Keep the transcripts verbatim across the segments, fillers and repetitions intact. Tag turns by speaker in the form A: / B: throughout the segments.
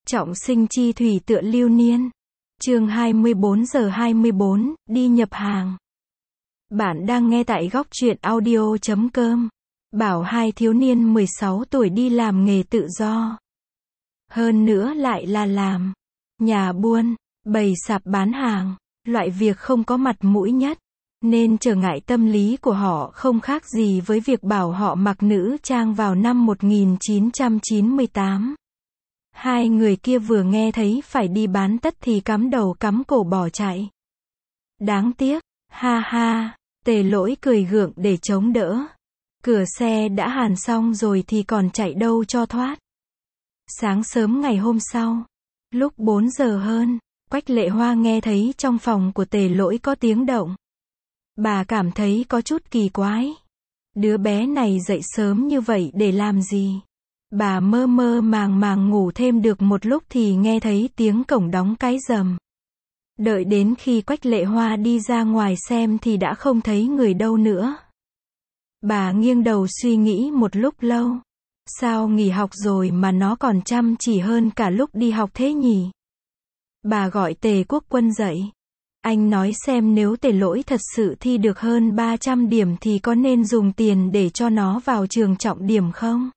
A: Trọng sinh chi thủy tựa lưu niên. Chương hai mươi bốn giờ hai mươi bốn, đi nhập hàng. Bạn đang nghe tại góc truyện audio chấm com. Bảo hai thiếu niên mười sáu tuổi đi làm nghề tự do. Hơn nữa lại là làm nhà buôn, bày sạp bán hàng, loại việc không có mặt mũi nhất. Nên trở ngại tâm lý của họ không khác gì với việc bảo họ mặc nữ trang vào năm một nghìn chín trăm chín mươi tám. Hai người kia vừa nghe thấy phải đi bán tất thì cắm đầu cắm cổ bỏ chạy. Đáng tiếc, ha ha, Tề Lỗi cười gượng để chống đỡ. Cửa xe đã hàn xong rồi thì còn chạy đâu cho thoát. Sáng sớm ngày hôm sau, lúc bốn giờ hơn, Quách Lệ Hoa nghe thấy trong phòng của Tề Lỗi có tiếng động. Bà cảm thấy có chút kỳ quái. Đứa bé này dậy sớm như vậy để làm gì? Bà mơ mơ màng màng ngủ thêm được một lúc thì nghe thấy tiếng cổng đóng cái rầm. Đợi đến khi Quách Lệ Hoa đi ra ngoài xem thì đã không thấy người đâu nữa. Bà nghiêng đầu suy nghĩ một lúc lâu. Sao nghỉ học rồi mà nó còn chăm chỉ hơn cả lúc đi học thế nhỉ? Bà gọi Tề Quốc Quân dậy. Anh nói xem nếu Tề Lỗi thật sự thi được hơn ba trăm điểm thì có nên dùng tiền để cho nó vào trường trọng điểm không?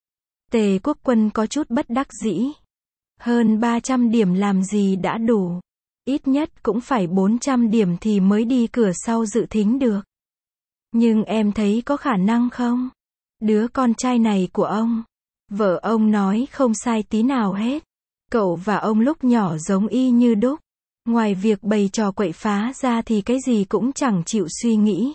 A: Tề Quốc Quân có chút bất đắc dĩ. Hơn ba trăm điểm làm gì đã đủ. Ít nhất cũng phải bốn trăm điểm thì mới đi cửa sau dự thính được. Nhưng em thấy có khả năng không? Đứa con trai này của ông. Vợ ông nói không sai tí nào hết. Cậu và ông lúc nhỏ giống y như đúc. Ngoài việc bày trò quậy phá ra thì cái gì cũng chẳng chịu suy nghĩ.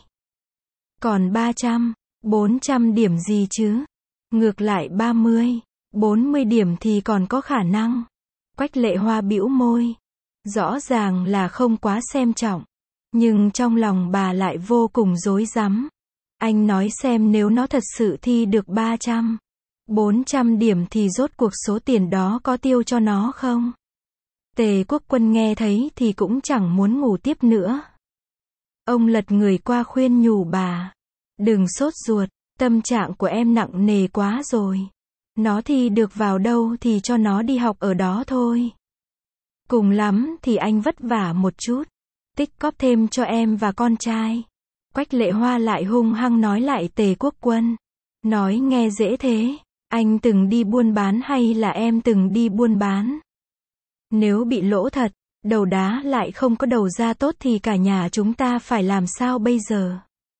A: Còn ba trăm, bốn trăm điểm gì chứ? Ngược lại ba mươi, bốn mươi điểm thì còn có khả năng. Quách Lệ Hoa bĩu môi. Rõ ràng là không quá xem trọng. Nhưng trong lòng bà lại vô cùng rối rắm. Anh nói xem nếu nó thật sự thi được ba trăm, bốn trăm điểm thì rốt cuộc số tiền đó có tiêu cho nó không? Tề Quốc Quân nghe thấy thì cũng chẳng muốn ngủ tiếp nữa. Ông lật người qua khuyên nhủ bà. Đừng sốt ruột, tâm trạng của em nặng nề quá rồi. Nó thi được vào đâu thì cho nó đi học ở đó thôi. Cùng lắm thì anh vất vả một chút. Tích cóp thêm cho em và con trai. Quách Lệ Hoa lại hung hăng nói lại Tề Quốc Quân. Nói nghe dễ thế. Anh từng đi buôn bán hay là em từng đi buôn bán? Nếu bị lỗ thật, đầu đá lại không có đầu ra tốt thì cả nhà chúng ta phải làm sao bây giờ?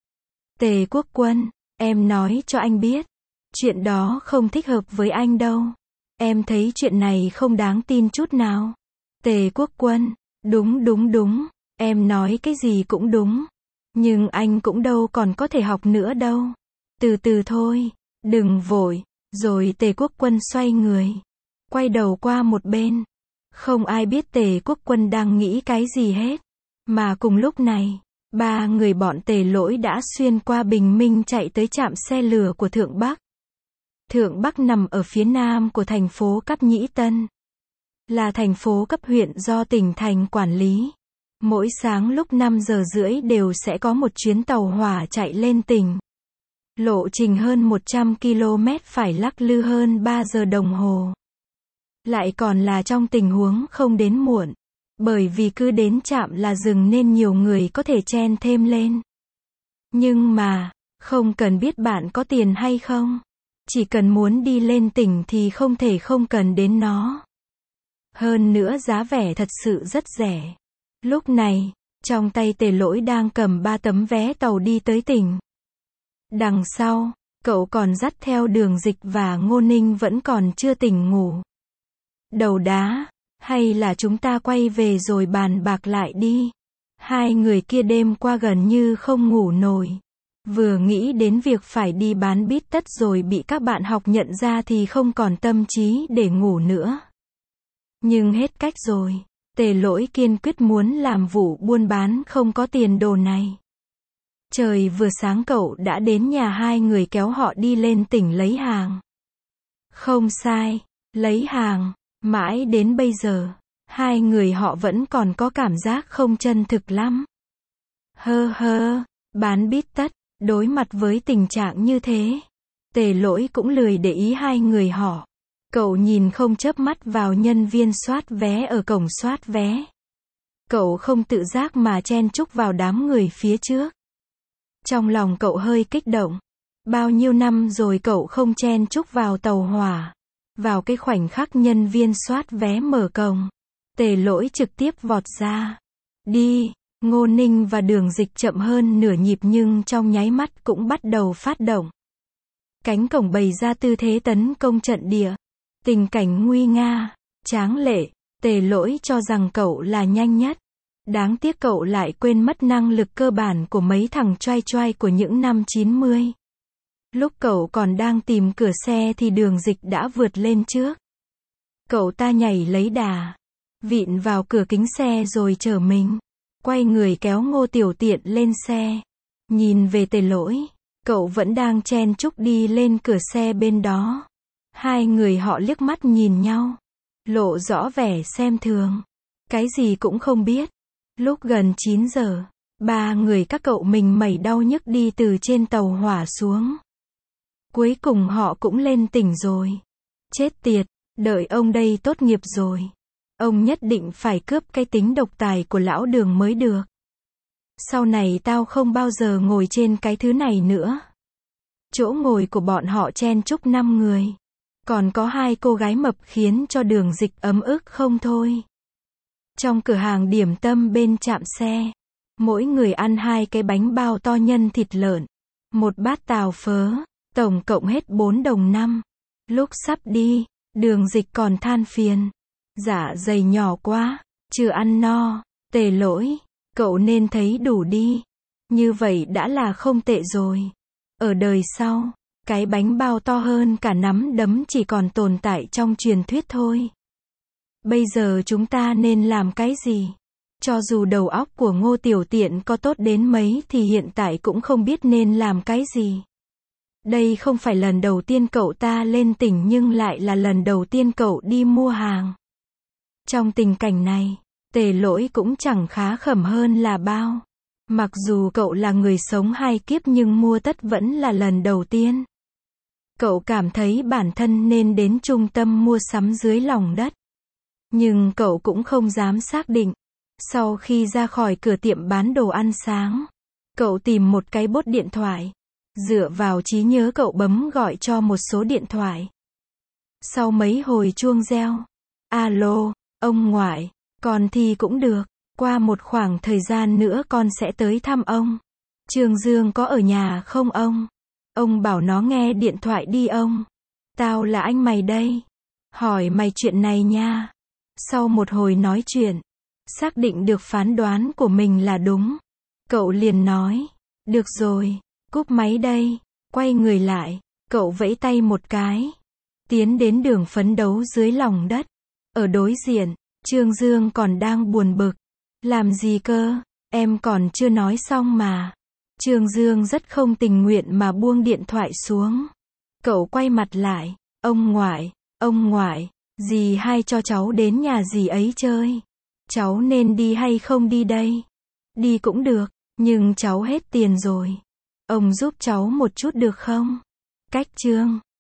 A: Tề Quốc Quân, em nói cho anh biết. Chuyện đó không thích hợp với anh đâu. Em thấy chuyện này không đáng tin chút nào. Tề Quốc Quân, đúng đúng đúng, em nói cái gì cũng đúng. Nhưng anh cũng đâu còn có thể học nữa đâu. Từ từ thôi, đừng vội. Rồi Tề Quốc Quân xoay người, quay đầu qua một bên. Không ai biết Tề Quốc Quân đang nghĩ cái gì hết. Mà cùng lúc này, ba người bọn Tề Lỗi đã xuyên qua Bình Minh chạy tới trạm xe lửa của Thượng Bắc. Thượng Bắc nằm ở phía nam của thành phố Cáp Nhĩ Tân. Là thành phố cấp huyện do tỉnh thành quản lý. Mỗi sáng lúc năm giờ rưỡi đều sẽ có một chuyến tàu hỏa chạy lên tỉnh. Lộ trình hơn một trăm ki lô mét phải lắc lư hơn ba giờ đồng hồ. Lại còn là trong tình huống không đến muộn. Bởi vì cứ đến trạm là dừng nên nhiều người có thể chen thêm lên. Nhưng mà, không cần biết bạn có tiền hay không. Chỉ cần muốn đi lên tỉnh thì không thể không cần đến nó. Hơn nữa giá vé thật sự rất rẻ. Lúc này, trong tay Tề Lỗi đang cầm ba tấm vé tàu đi tới tỉnh. Đằng sau, cậu còn dắt theo Đường Dịch và Ngô Ninh vẫn còn chưa tỉnh ngủ. Đầu đá, hay là chúng ta quay về rồi bàn bạc lại đi. Hai người kia đêm qua gần như không ngủ nổi. Vừa nghĩ đến việc phải đi bán bít tất rồi bị các bạn học nhận ra thì không còn tâm trí để ngủ nữa. Nhưng hết cách rồi. Tề Lỗi kiên quyết muốn làm vụ buôn bán không có tiền đồ này. Trời vừa sáng cậu đã đến nhà hai người kéo họ đi lên tỉnh lấy hàng. Không sai, lấy hàng. Mãi đến bây giờ, hai người họ vẫn còn có cảm giác không chân thực lắm. Hơ hơ, bán bít tất, đối mặt với tình trạng như thế. Tề Lỗi cũng lười để ý hai người họ. Cậu nhìn không chớp mắt vào nhân viên soát vé ở cổng soát vé. Cậu không tự giác mà chen chúc vào đám người phía trước. Trong lòng cậu hơi kích động. Bao nhiêu năm rồi cậu không chen chúc vào tàu hỏa. Vào cái khoảnh khắc nhân viên soát vé mở cổng, Tề Lỗi trực tiếp vọt ra. Đi, Ngô Ninh và Đường Dịch chậm hơn nửa nhịp nhưng trong nháy mắt cũng bắt đầu phát động. Cánh cổng bày ra tư thế tấn công trận địa. Tình cảnh nguy nga, tráng lệ, Tề Lỗi cho rằng cậu là nhanh nhất. Đáng tiếc cậu lại quên mất năng lực cơ bản của mấy thằng choai choai của những năm chín mươi. Lúc cậu còn đang tìm cửa xe thì Đường Dịch đã vượt lên trước. Cậu ta nhảy lấy đà, vịn vào cửa kính xe rồi chở mình, quay người kéo Ngô Tiểu Tiện lên xe. Nhìn về Tề Lỗi, cậu vẫn đang chen chúc đi lên cửa xe bên đó. Hai người họ liếc mắt nhìn nhau, lộ rõ vẻ xem thường. Cái gì cũng không biết. Lúc gần chín giờ, ba người các cậu mình mẩy đau nhức đi từ trên tàu hỏa xuống. Cuối cùng họ cũng lên tỉnh rồi. Chết tiệt, đợi ông đây tốt nghiệp rồi. Ông nhất định phải cướp cái tính độc tài của lão Đường mới được. Sau này tao không bao giờ ngồi trên cái thứ này nữa. Chỗ ngồi của bọn họ chen chúc năm người. Còn có hai cô gái mập khiến cho Đường Dịch ấm ức không thôi. Trong cửa hàng điểm tâm bên trạm xe, mỗi người ăn hai cái bánh bao to nhân thịt lợn, một bát tàu phớ, tổng cộng hết bốn đồng năm. Lúc sắp đi, Đường Dịch còn than phiền. Dạ dày nhỏ quá, chưa ăn no. Tề Lỗi, cậu nên thấy đủ đi. Như vậy đã là không tệ rồi. Ở đời sau, cái bánh bao to hơn cả nắm đấm chỉ còn tồn tại trong truyền thuyết thôi. Bây giờ chúng ta nên làm cái gì? Cho dù đầu óc của Ngô Tiểu Tiện có tốt đến mấy thì hiện tại cũng không biết nên làm cái gì. Đây không phải lần đầu tiên cậu ta lên tỉnh nhưng lại là lần đầu tiên cậu đi mua hàng. Trong tình cảnh này, Tề Lỗi cũng chẳng khá khẩm hơn là bao. Mặc dù cậu là người sống hai kiếp nhưng mua tất vẫn là lần đầu tiên. Cậu cảm thấy bản thân nên đến trung tâm mua sắm dưới lòng đất. Nhưng cậu cũng không dám xác định. Sau khi ra khỏi cửa tiệm bán đồ ăn sáng, cậu tìm một cái bốt điện thoại. Dựa vào trí nhớ cậu bấm gọi cho một số điện thoại. Sau mấy hồi chuông reo. Alo, ông ngoại, con thì cũng được. Qua một khoảng thời gian nữa con sẽ tới thăm ông. Trương Dương có ở nhà không ông? Ông bảo nó nghe điện thoại đi ông. Tao là anh mày đây. Hỏi mày chuyện này nha. Sau một hồi nói chuyện, xác định được phán đoán của mình là đúng. Cậu liền nói. Được rồi, cúp máy đây. Quay người lại, cậu vẫy tay một cái. Tiến đến đường phấn đấu dưới lòng đất. Ở đối diện, Trương Dương còn đang buồn bực. Làm gì cơ, em còn chưa nói xong mà. Trương Dương rất không tình nguyện mà buông điện thoại xuống. Cậu quay mặt lại. Ông ngoại, ông ngoại, dì hay cho cháu đến nhà dì ấy chơi. Cháu nên đi hay không đi đây? Đi cũng được, nhưng cháu hết tiền rồi. Ông giúp cháu một chút được không? Cách Trương